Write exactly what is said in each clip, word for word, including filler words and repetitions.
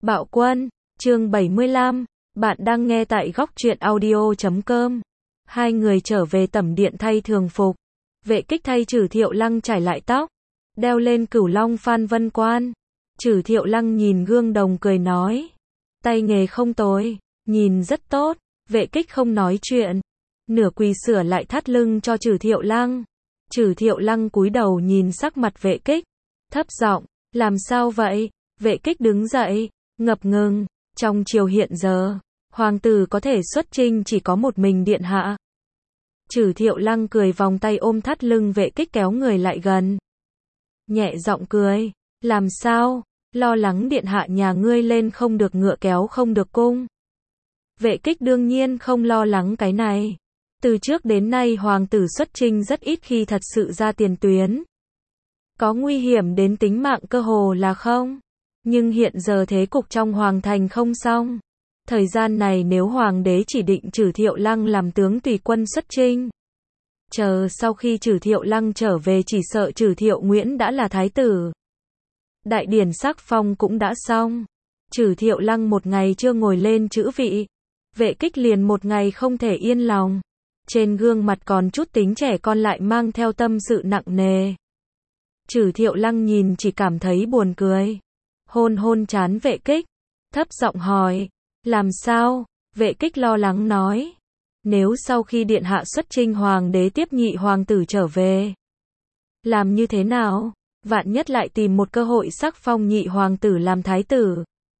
Bạo Quân, chương bảy mươi lăm, bạn đang nghe tại góc truyện audio chấm com. Hai người trở về tẩm điện thay thường phục. Vệ Kích thay Trử Thiệu Lăng trải lại tóc, đeo lên Cửu Long Phan Vân Quan. Trử Thiệu Lăng nhìn gương đồng cười nói, tay nghề không tồi, nhìn rất tốt. Vệ Kích không nói chuyện, nửa quỳ sửa lại thắt lưng cho Trử Thiệu Lăng. Trử Thiệu Lăng cúi đầu nhìn sắc mặt Vệ Kích, thấp giọng, làm sao vậy? Vệ Kích đứng dậy, ngập ngừng, trong triều hiện giờ, hoàng tử có thể xuất chinh chỉ có một mình điện hạ. Trử Thiệu Lăng cười vòng tay ôm thắt lưng Vệ Kích kéo người lại gần. Nhẹ giọng cười, làm sao, lo lắng điện hạ nhà ngươi lên không được ngựa kéo không được cung. Vệ Kích đương nhiên không lo lắng cái này. Từ trước đến nay hoàng tử xuất chinh rất ít khi thật sự ra tiền tuyến. Có nguy hiểm đến tính mạng cơ hồ là không. Nhưng hiện giờ thế cục trong hoàng thành không xong. Thời gian này nếu hoàng đế chỉ định Trử Thiệu Lăng làm tướng tùy quân xuất chinh, chờ sau khi Trử Thiệu Lăng trở về chỉ sợ Trử Thiệu Nguyễn đã là thái tử. Đại điển sắc phong cũng đã xong. Trử Thiệu Lăng một ngày chưa ngồi lên chữ vị, Vệ Kích liền một ngày không thể yên lòng. Trên gương mặt còn chút tính trẻ con lại mang theo tâm sự nặng nề. Trử Thiệu Lăng nhìn chỉ cảm thấy buồn cười. Hôn hôn trán Vệ Kích, thấp giọng hỏi, làm sao? Vệ Kích lo lắng nói, nếu sau khi điện hạ xuất chinh hoàng đế tiếp nhị hoàng tử trở về, làm như thế nào? Vạn nhất lại tìm một cơ hội sắc phong nhị hoàng tử làm thái tử.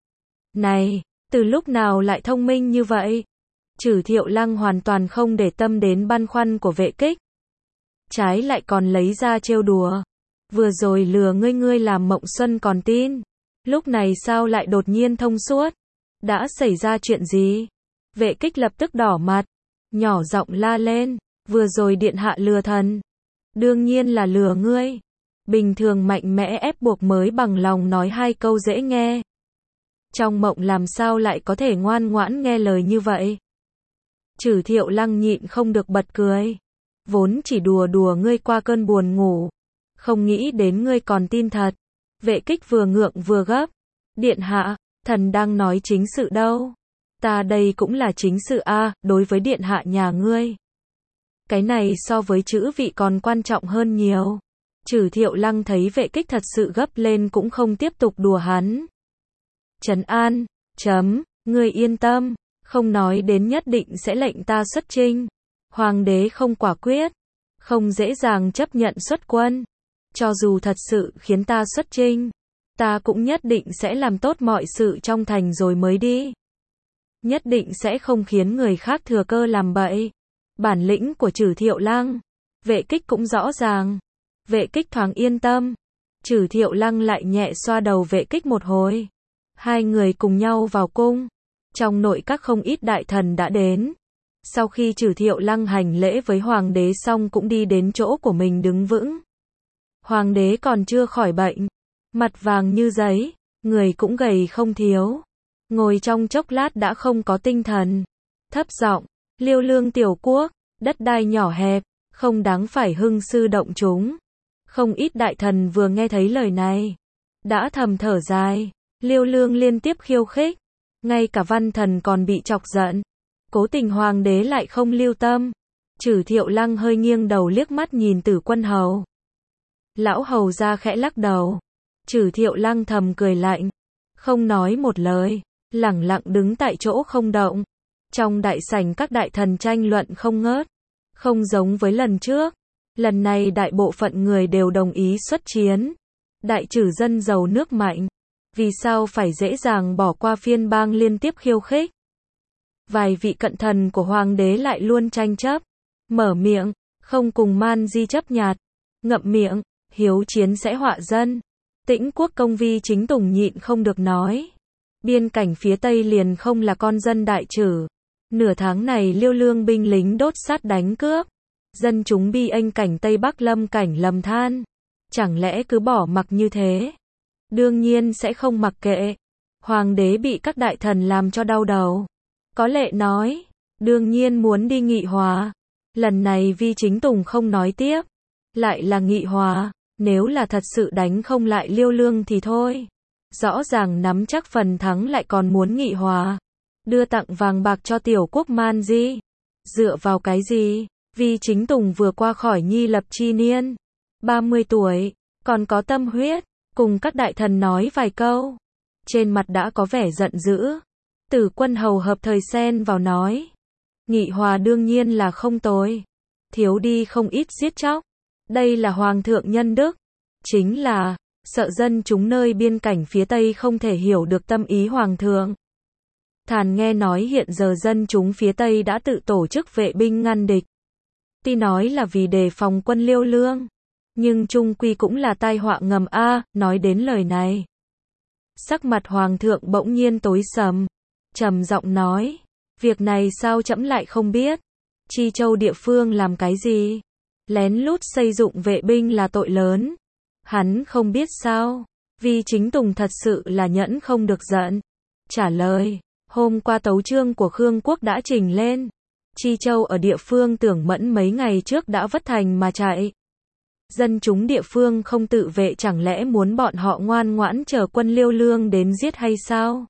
Này, từ lúc nào lại thông minh như vậy? Trử Thiệu Lăng hoàn toàn không để tâm đến băn khoăn của Vệ Kích. Trái lại còn lấy ra trêu đùa. Vừa rồi lừa ngươi ngươi làm Mộng Xuân còn tin. Lúc này sao lại đột nhiên thông suốt? Đã xảy ra chuyện gì? Vệ Kích lập tức đỏ mặt, nhỏ giọng la lên, vừa rồi điện hạ lừa thần. Đương nhiên là lừa ngươi. Bình thường mạnh mẽ ép buộc mới bằng lòng nói hai câu dễ nghe. Trong mộng làm sao lại có thể ngoan ngoãn nghe lời như vậy? Trử Thiệu Lăng nhịn không được bật cười. Vốn chỉ đùa đùa ngươi qua cơn buồn ngủ, không nghĩ đến ngươi còn tin thật. Vệ Kích vừa ngượng vừa gấp. Điện hạ, thần đang nói chính sự đâu. Ta đây cũng là chính sự a, đối với điện hạ nhà ngươi. Cái này so với chữ vị còn quan trọng hơn nhiều. Trử Thiệu Lăng thấy Vệ Kích thật sự gấp lên cũng không tiếp tục đùa hắn. Trấn an, chấm, ngươi yên tâm, không nói đến nhất định sẽ lệnh ta xuất chinh. Hoàng đế không quả quyết, không dễ dàng chấp nhận xuất quân. Cho dù thật sự khiến ta xuất chinh, ta cũng nhất định sẽ làm tốt mọi sự trong thành rồi mới đi. Nhất định sẽ không khiến người khác thừa cơ làm bậy. Bản lĩnh của Trử Thiệu Lăng, Vệ Kích cũng rõ ràng. Vệ Kích thoáng yên tâm. Trử Thiệu Lăng lại nhẹ xoa đầu Vệ Kích một hồi. Hai người cùng nhau vào cung. Trong nội các không ít đại thần đã đến. Sau khi Trử Thiệu Lăng hành lễ với hoàng đế xong cũng đi đến chỗ của mình đứng vững. Hoàng đế còn chưa khỏi bệnh, mặt vàng như giấy, người cũng gầy không thiếu. Ngồi trong chốc lát đã không có tinh thần. Thấp giọng, Liêu Lương tiểu quốc, đất đai nhỏ hẹp, không đáng phải hưng sư động chúng. Không ít đại thần vừa nghe thấy lời này, đã thầm thở dài. Liêu Lương liên tiếp khiêu khích, ngay cả văn thần còn bị chọc giận. Cố tình hoàng đế lại không lưu tâm. Trử Thiệu Lăng hơi nghiêng đầu liếc mắt nhìn Tử Quân hầu. Lão hầu ra khẽ lắc đầu. Trử Thiệu Lăng thầm cười lạnh, không nói một lời, lẳng lặng đứng tại chỗ không động. Trong đại sảnh các đại thần tranh luận không ngớt. Không giống với lần trước, lần này đại bộ phận người đều đồng ý xuất chiến. Đại Trử dân giàu nước mạnh, vì sao phải dễ dàng bỏ qua phiên bang liên tiếp khiêu khích? Vài vị cận thần của hoàng đế lại luôn tranh chấp, mở miệng, không cùng Man Di chấp nhặt, ngậm miệng, hiếu chiến sẽ họa dân. Tĩnh quốc công vi chính tùng nhịn không được nói, biên cảnh phía tây liền không là con dân Đại Trử. Nửa tháng này Liêu Lương binh lính đốt sát đánh cướp, dân chúng bi ênh cảnh Tây Bắc lâm cảnh lầm than. Chẳng lẽ cứ bỏ mặc như thế? Đương nhiên sẽ không mặc kệ. Hoàng đế bị các đại thần làm cho đau đầu. Có lệ nói, đương nhiên muốn đi nghị hòa. Lần này Vi Chính Tùng không nói tiếp, lại là nghị hòa. Nếu là thật sự đánh không lại Liêu Lương thì thôi. rõ ràng nắm chắc phần thắng lại còn muốn nghị hòa. Đưa tặng vàng bạc cho tiểu quốc man di. Dựa vào cái gì? Vi Chính Tùng vừa qua khỏi nhi lập chi niên. ba mươi tuổi, còn có tâm huyết, cùng các đại thần nói vài câu. Trên mặt đã có vẻ giận dữ. Tử Quân hầu hợp thời xen vào nói. Nghị hòa đương nhiên là không tồi. Thiếu đi không ít giết chóc. Đây là hoàng thượng nhân đức. Chính là, sợ dân chúng nơi biên cảnh phía Tây không thể hiểu được tâm ý hoàng thượng. Thàn nghe nói hiện giờ dân chúng phía Tây đã tự tổ chức vệ binh ngăn địch. Tuy nói là vì đề phòng quân Liêu Lương, nhưng chung quy cũng là tai họa ngầm a. Nói đến lời này, sắc mặt hoàng thượng bỗng nhiên tối sầm, trầm giọng nói, việc này sao trẫm lại không biết? Chi Châu địa phương làm cái gì? Lén lút xây dựng vệ binh là tội lớn. Hắn không biết sao? Vi Chính Tùng thật sự là nhẫn không được giận. Trả lời, hôm qua tấu chương của Khương Quốc đã trình lên. Chi Châu ở địa phương Tưởng Mẫn mấy ngày trước đã vất thành mà chạy. Dân chúng địa phương không tự vệ chẳng lẽ muốn bọn họ ngoan ngoãn chờ quân Liêu Lương đến giết hay sao?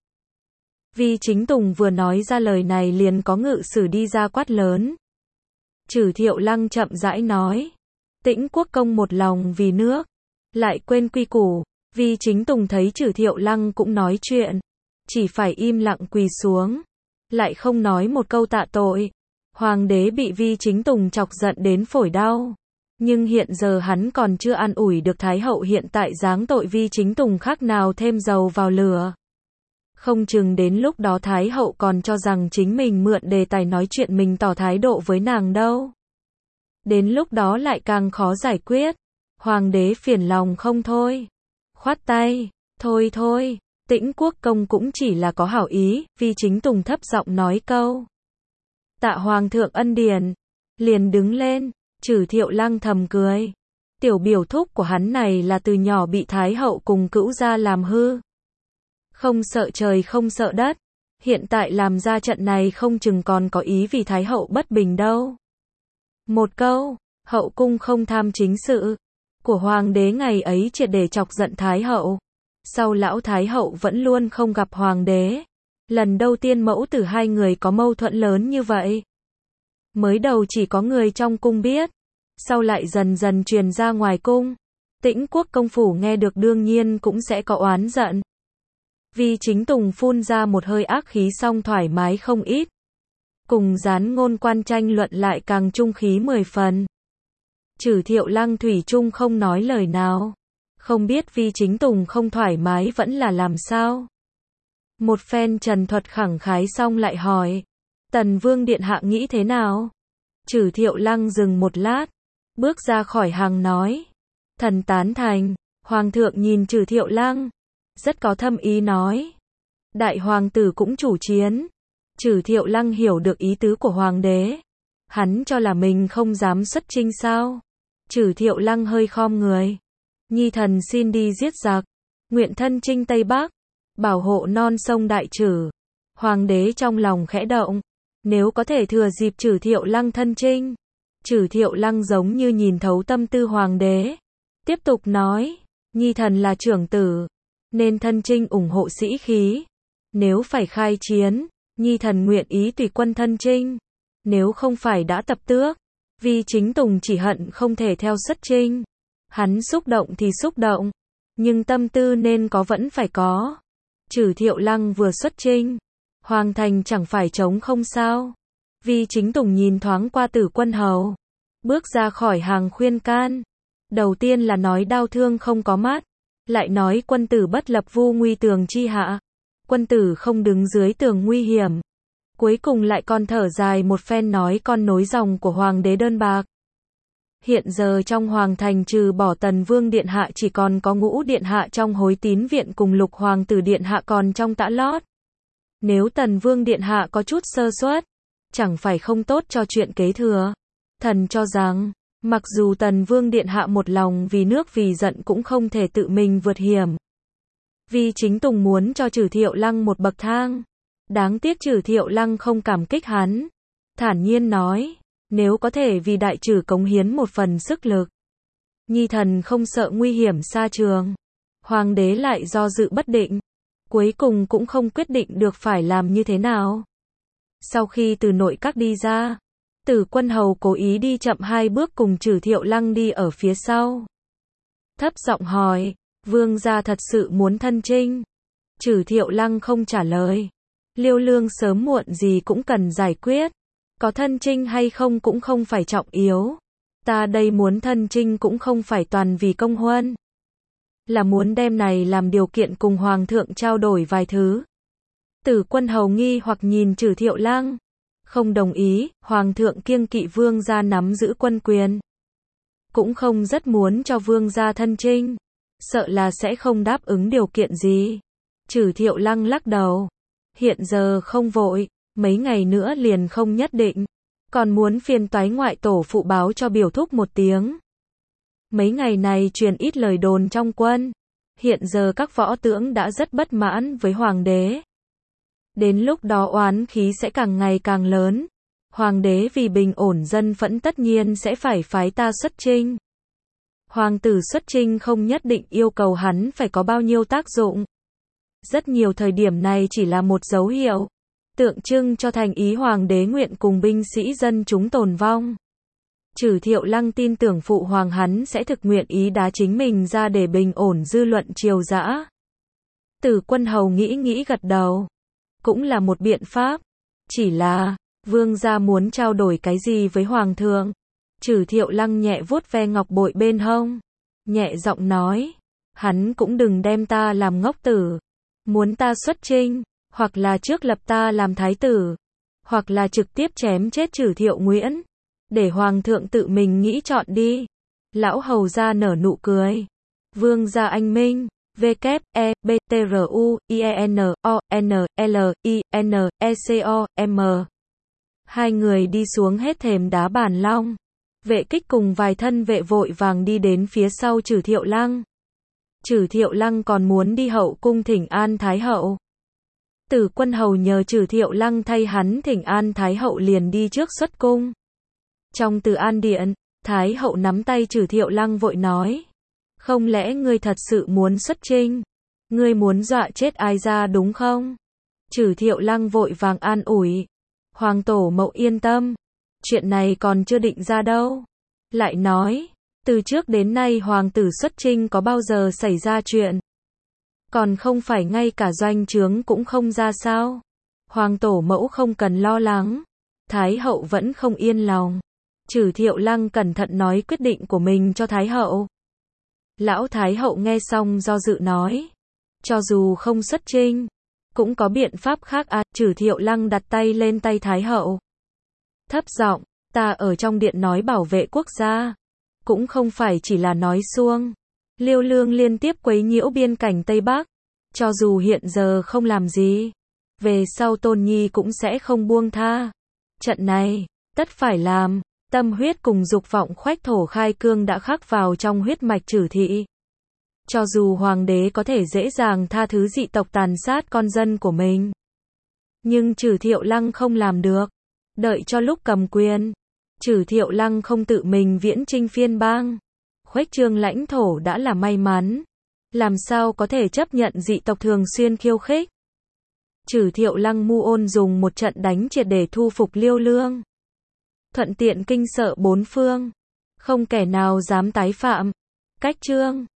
Vi Chính Tùng vừa nói ra lời này liền có ngự sử đi ra quát lớn. Trử Thiệu Lăng chậm rãi nói. Tĩnh Quốc công một lòng vì nước, lại quên quy củ. Vi Chính Tùng thấy Trử Thiệu Lăng cũng nói chuyện, chỉ phải im lặng quỳ xuống, lại không nói một câu tạ tội. Hoàng đế bị Vi Chính Tùng chọc giận đến phổi đau. Nhưng hiện giờ hắn còn chưa an ủi được Thái hậu hiện tại giáng tội Vi Chính Tùng khác nào thêm dầu vào lửa. Không chừng đến lúc đó Thái hậu còn cho rằng chính mình mượn đề tài nói chuyện mình tỏ thái độ với nàng đâu. Đến lúc đó lại càng khó giải quyết. Hoàng đế phiền lòng không thôi. Khoát tay, thôi thôi, Tĩnh Quốc công cũng chỉ là có hảo ý. Vi Chính Tùng thấp giọng nói câu. Tạ hoàng thượng ân điển. Liền đứng lên. Trử Thiệu Lăng thầm cười. Tiểu biểu thúc của hắn này là từ nhỏ bị Thái hậu cùng cữu gia làm hư. Không sợ trời không sợ đất. Hiện tại làm ra trận này không chừng còn có ý vì Thái hậu bất bình đâu. Một câu, hậu cung không tham chính sự của hoàng đế ngày ấy triệt để chọc giận Thái hậu. Sau lão Thái hậu vẫn luôn không gặp hoàng đế. Lần đầu tiên mẫu tử hai người có mâu thuẫn lớn như vậy. Mới đầu chỉ có người trong cung biết, sau lại dần dần truyền ra ngoài cung. Tĩnh Quốc công phủ nghe được đương nhiên cũng sẽ có oán giận. Vi Chính Tùng phun ra một hơi ác khí xong thoải mái không ít. Cùng gián ngôn quan tranh luận lại càng trung khí mười phần. Trử Thiệu Lăng thủy chung không nói lời nào. Không biết Vi Chính Tùng không thoải mái vẫn là làm sao. Một phen trần thuật khẳng khái xong lại hỏi. Tần Vương Điện Hạ nghĩ thế nào? Trử Thiệu Lăng dừng một lát. Bước ra khỏi hàng nói. Thần tán thành. Hoàng thượng nhìn Trử Thiệu Lăng. Rất có thâm ý nói. Đại hoàng tử cũng chủ chiến. Trử Thiệu Lăng hiểu được ý tứ của hoàng đế. Hắn cho là mình không dám xuất chinh sao? Trử Thiệu Lăng hơi khom người. Nhi thần xin đi giết giặc. Nguyện thân chinh Tây Bắc. Bảo hộ non sông Đại Trử. Hoàng đế trong lòng khẽ động. Nếu có thể thừa dịp Trử Thiệu Lăng thân chinh. Trử Thiệu Lăng giống như nhìn thấu tâm tư hoàng đế. Tiếp tục nói. Nhi thần là trưởng tử. Nên thân chinh ủng hộ sĩ khí. Nếu phải khai chiến, Nhi thần nguyện ý tùy quân thân chinh. Nếu không phải đã tập tước, Vi Chính Tùng chỉ hận không thể theo xuất chinh. Hắn xúc động thì xúc động, nhưng tâm tư nên có vẫn phải có. Trử Thiệu Lăng vừa xuất chinh, hoàng thành chẳng phải trống không sao. Vi Chính Tùng nhìn thoáng qua Tử Quân hầu, bước ra khỏi hàng khuyên can. Đầu tiên là nói đau thương không có mắt, lại nói quân tử bất lập vu nguy tường chi hạ. Quân tử không đứng dưới tường nguy hiểm. Cuối cùng lại còn thở dài một phen nói con nối dòng của hoàng đế đơn bạc. Hiện giờ trong hoàng thành trừ bỏ Tần Vương Điện Hạ chỉ còn có Ngũ Điện Hạ trong Hối Tín Viện cùng Lục Hoàng tử Điện Hạ còn trong Tã Lót. Nếu Tần Vương Điện Hạ có chút sơ suất, chẳng phải không tốt cho chuyện kế thừa. Thần cho rằng, mặc dù Tần Vương Điện Hạ một lòng vì nước vì giận cũng không thể tự mình vượt hiểm. Vi Chính Tùng muốn cho Trử Thiệu Lăng một bậc thang. Đáng tiếc Trử Thiệu Lăng không cảm kích hắn. Thản nhiên nói, nếu có thể vì đại trừ cống hiến một phần sức lực, Nhi thần không sợ nguy hiểm xa trường. Hoàng đế lại do dự bất định, cuối cùng cũng không quyết định được phải làm như thế nào. Sau khi từ nội các đi ra, Tử Quân Hầu cố ý đi chậm hai bước cùng Trử Thiệu Lăng đi ở phía sau. Thấp giọng hỏi, vương gia thật sự muốn thân chinh? Trử Thiệu Lăng không trả lời. Liêu Lương sớm muộn gì cũng cần giải quyết. Có thân chinh hay không cũng không phải trọng yếu. Ta đây muốn thân chinh cũng không phải toàn vì công huân. Là muốn đem này làm điều kiện cùng Hoàng thượng trao đổi vài thứ. Tử Quân Hầu nghi hoặc nhìn Trử Thiệu Lăng. Không đồng ý, Hoàng thượng kiêng kỵ vương gia nắm giữ quân quyền. Cũng không rất muốn cho vương gia thân chinh. Sợ là sẽ không đáp ứng điều kiện gì. Trử Thiệu Lăng lắc đầu. Hiện giờ không vội, mấy ngày nữa liền không nhất định. Còn muốn phiền toái ngoại tổ phụ báo cho biểu thúc một tiếng. Mấy ngày này truyền ít lời đồn trong quân. Hiện giờ các võ tướng đã rất bất mãn với hoàng đế. Đến lúc đó oán khí sẽ càng ngày càng lớn. Hoàng đế vì bình ổn dân phẫn tất nhiên sẽ phải phái ta xuất chinh. Hoàng tử xuất chinh không nhất định yêu cầu hắn phải có bao nhiêu tác dụng. Rất nhiều thời điểm này chỉ là một dấu hiệu, tượng trưng cho thành ý hoàng đế nguyện cùng binh sĩ dân chúng tồn vong. Trử Thiệu Lăng tin tưởng phụ hoàng hắn sẽ thực nguyện ý đá chính mình ra để bình ổn dư luận triều dã. Tử Quân Hầu nghĩ nghĩ gật đầu. Cũng là một biện pháp. Chỉ là, vương gia muốn trao đổi cái gì với hoàng thượng? Trử Thiệu Lăng nhẹ vuốt ve ngọc bội bên hông. Nhẹ giọng nói. Hắn cũng đừng đem ta làm ngốc tử. Muốn ta xuất chinh, hoặc là trước lập ta làm thái tử, hoặc là trực tiếp chém chết Trử Thiệu Nguyễn. Để hoàng thượng tự mình nghĩ chọn đi. Lão hầu gia nở nụ cười. Vương gia anh minh. W, E, B, T, R, U, I, E, N, O, N, L, I, N, E, C, O, M. Hai người đi xuống hết thềm đá Bàn Long. Vệ Kích cùng vài thân vệ vội vàng đi đến phía sau Trử Thiệu Lăng. Trử Thiệu Lăng còn muốn đi hậu cung thỉnh an Thái hậu. Tử Quân Hầu nhờ Trử Thiệu Lăng thay hắn thỉnh an Thái hậu liền đi trước xuất cung. Trong Từ An điện, Thái hậu nắm tay Trử Thiệu Lăng vội nói. Không lẽ ngươi thật sự muốn xuất chinh? Ngươi muốn dọa chết ai ra đúng không? Trử Thiệu Lăng vội vàng an ủi. Hoàng tổ mẫu yên tâm. Chuyện này còn chưa định ra đâu. Lại nói, từ trước đến nay hoàng tử xuất chinh có bao giờ xảy ra chuyện? Còn không phải ngay cả doanh trướng cũng không ra sao? Hoàng tổ mẫu không cần lo lắng. Thái hậu vẫn không yên lòng. Trử Thiệu Lăng cẩn thận nói quyết định của mình cho Thái hậu. Lão Thái hậu nghe xong do dự nói. Cho dù không xuất chinh, cũng có biện pháp khác à? Trử Thiệu Lăng đặt tay lên tay Thái hậu. Thấp giọng, ta ở trong điện nói bảo vệ quốc gia. Cũng không phải chỉ là nói suông. Liêu Lương liên tiếp quấy nhiễu biên cảnh Tây Bắc. Cho dù hiện giờ không làm gì, về sau Tôn Nhi cũng sẽ không buông tha. Trận này, tất phải làm. Tâm huyết cùng dục vọng khoách thổ khai cương đã khắc vào trong huyết mạch Trử thị. Cho dù hoàng đế có thể dễ dàng tha thứ dị tộc tàn sát con dân của mình, nhưng Trử Thiệu Lăng không làm được. Đợi cho lúc cầm quyền, Trử Thiệu Lăng không tự mình viễn chinh phiên bang, khuếch trương lãnh thổ đã là may mắn. Làm sao có thể chấp nhận dị tộc thường xuyên khiêu khích? Trử Thiệu Lăng mưu ôn dùng một trận đánh triệt để thu phục Liêu Lương. Thuận tiện kinh sợ bốn phương. Không kẻ nào dám tái phạm. Cách chương